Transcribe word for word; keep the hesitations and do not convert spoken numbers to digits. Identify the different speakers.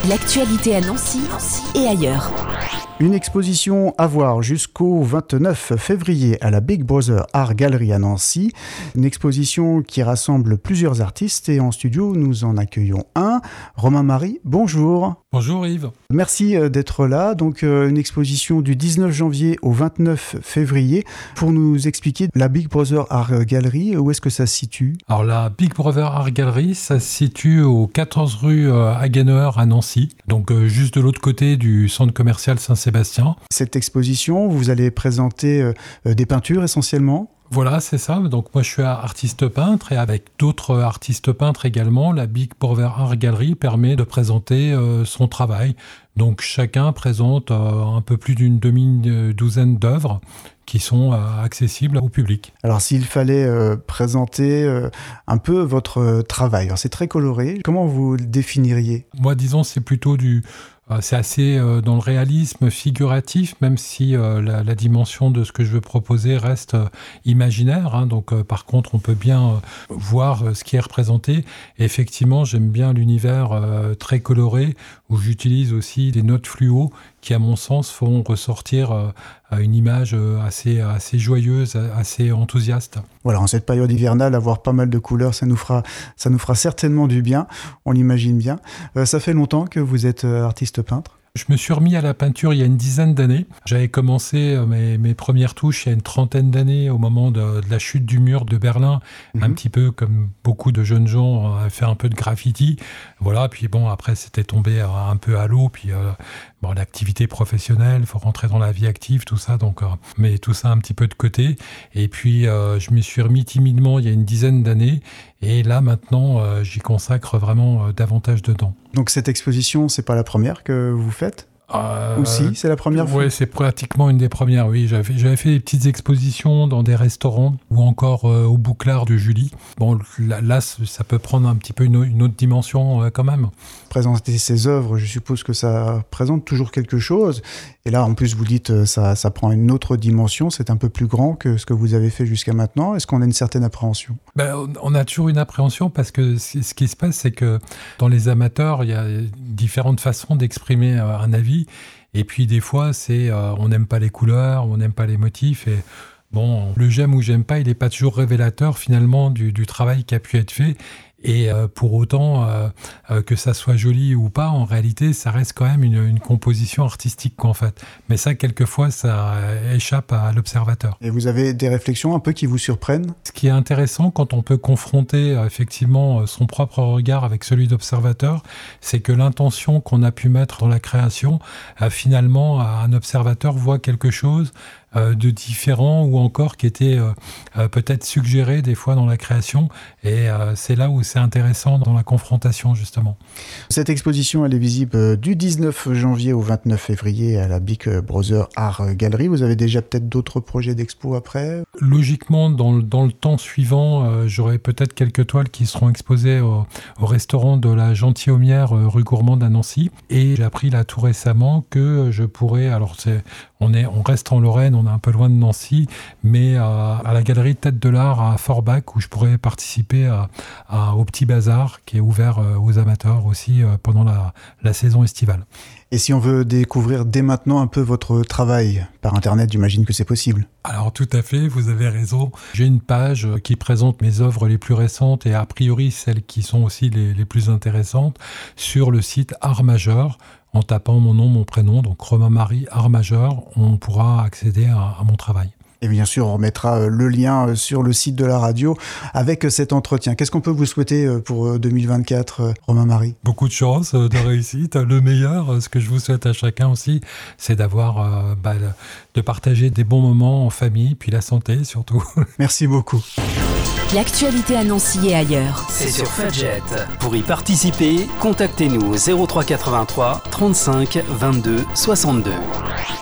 Speaker 1: L'actualité à Nancy et ailleurs.
Speaker 2: Une exposition à voir jusqu'au vingt-neuf février à la Big Brother Art Gallery à Nancy. Une exposition qui rassemble plusieurs artistes et en studio, nous en accueillons un. Romain Marie, bonjour.
Speaker 3: Bonjour Yves.
Speaker 2: Merci d'être là. Donc une exposition du dix-neuf janvier au vingt-neuf février pour nous expliquer la Big Brother Art Gallery. Où est-ce que ça se situe ?
Speaker 3: Alors la Big Brother Art Gallery, ça se situe au quatorze rue Haguenauer à Nancy, donc juste de l'autre côté du centre commercial Saint-Sébastien.
Speaker 2: Cette exposition, vous allez présenter des peintures essentiellement ?
Speaker 3: Voilà, c'est ça. Donc moi, je suis artiste peintre et avec d'autres artistes peintres également, la Big Brother Art Gallery permet de présenter euh, son travail. Donc chacun présente euh, un peu plus d'une demi-douzaine d'œuvres qui sont euh, accessibles au public.
Speaker 2: Alors s'il fallait euh, présenter euh, un peu votre euh, travail, alors c'est très coloré, comment vous le définiriez ?
Speaker 3: Moi, disons, c'est plutôt du... C'est assez euh, dans le réalisme figuratif, même si euh, la, la dimension de ce que je veux proposer reste euh, imaginaire. Hein, donc, euh, par contre, on peut bien euh, voir euh, ce qui est représenté. Et effectivement, j'aime bien l'univers euh, très coloré, où j'utilise aussi des notes fluo qui, à mon sens, font ressortir euh, une image euh, assez, assez joyeuse, assez enthousiaste.
Speaker 2: Voilà, en cette période hivernale, avoir pas mal de couleurs, ça nous fera, ça nous fera certainement du bien, on l'imagine bien. Euh, ça fait longtemps que vous êtes euh, artiste peintre ?
Speaker 3: Je me suis remis à la peinture il y a une dizaine d'années. J'avais commencé mes, mes premières touches il y a une trentaine d'années, au moment de, de la chute du mur de Berlin, mmh. un petit peu comme beaucoup de jeunes gens, à faire un peu de graffiti. Voilà, puis bon, après c'était tombé un peu à l'eau, puis euh, bon, l'activité professionnelle, il faut rentrer dans la vie active, tout ça, donc euh, mais tout ça un petit peu de côté. Et puis euh, je me suis remis timidement il y a une dizaine d'années, et là maintenant euh, j'y consacre vraiment euh, davantage de temps.
Speaker 2: Donc cette exposition, c'est pas la première que vous faites ? Euh, Ou si, c'est la première fois ?
Speaker 3: Oui, c'est pratiquement une des premières, oui. J'avais, j'avais fait des petites expositions dans des restaurants ou encore euh, au Bouclard de Julie. Bon, là, là, ça peut prendre un petit peu une, une autre dimension euh, quand même.
Speaker 2: Présenter ces œuvres, je suppose que ça présente toujours quelque chose. Et là, en plus, vous dites ça, ça prend une autre dimension. C'est un peu plus grand que ce que vous avez fait jusqu'à maintenant. Est-ce qu'on a une certaine appréhension ?
Speaker 3: Ben, on a toujours une appréhension parce que ce qui se passe, c'est que dans les amateurs, il y a différentes façons d'exprimer un avis. Et puis des fois, c'est euh, on n'aime pas les couleurs, on n'aime pas les motifs. Et bon, le j'aime ou j'aime pas, il n'est pas toujours révélateur finalement du, du travail qui a pu être fait. Et euh, pour autant, euh, euh, que ça soit joli ou pas, en réalité, ça reste quand même une, une composition artistique, quoi, en fait. Mais ça, quelquefois, ça échappe à l'observateur.
Speaker 2: Et vous avez des réflexions un peu qui vous surprennent ?
Speaker 3: Ce qui est intéressant, quand on peut confronter euh, effectivement son propre regard avec celui d'observateur, c'est que l'intention qu'on a pu mettre dans la création, euh, finalement, un observateur voit quelque chose euh, de différent ou encore qui était euh, euh, peut-être suggéré des fois dans la création. Et euh, c'est là où c'est intéressant dans la confrontation, justement.
Speaker 2: Cette exposition, elle est visible du dix-neuf janvier au vingt-neuf février à la Big Brother Art Gallery. Vous avez déjà peut-être d'autres projets d'expo après ?
Speaker 3: Logiquement, dans le, dans le temps suivant, euh, j'aurai peut-être quelques toiles qui seront exposées au, au restaurant de la Gentilhommière, euh, rue Gourmande à Nancy. Et j'ai appris là tout récemment que je pourrais... Alors, c'est, on, est, on reste en Lorraine, on est un peu loin de Nancy, mais euh, à la galerie Tête de l'Art à Forbach, où je pourrais participer à, à, au Petit Bazar, qui est ouvert euh, aux amateurs aussi euh, pendant la, la saison estivale.
Speaker 2: Et si on veut découvrir dès maintenant un peu votre travail par Internet, j'imagine que c'est possible.
Speaker 3: Alors tout à fait, vous avez raison. J'ai une page qui présente mes œuvres les plus récentes et a priori celles qui sont aussi les, les plus intéressantes sur le site Art Majeur. En tapant mon nom, mon prénom, donc Romain Marie Art Majeur, on pourra accéder à, à mon travail.
Speaker 2: Et bien sûr, on remettra le lien sur le site de la radio avec cet entretien. Qu'est-ce qu'on peut vous souhaiter pour deux mille vingt-quatre, Romain Marie ?
Speaker 3: Beaucoup de chance, de réussite. Le meilleur, ce que je vous souhaite à chacun aussi, c'est d'avoir, euh, bah, de partager des bons moments en famille, puis la santé surtout.
Speaker 2: Merci beaucoup.
Speaker 1: L'actualité à Nancy et ailleurs.
Speaker 4: C'est sur Fudget. Pour y participer, contactez-nous au zéro trois quatre-vingt-trois trente-cinq vingt-deux soixante-deux.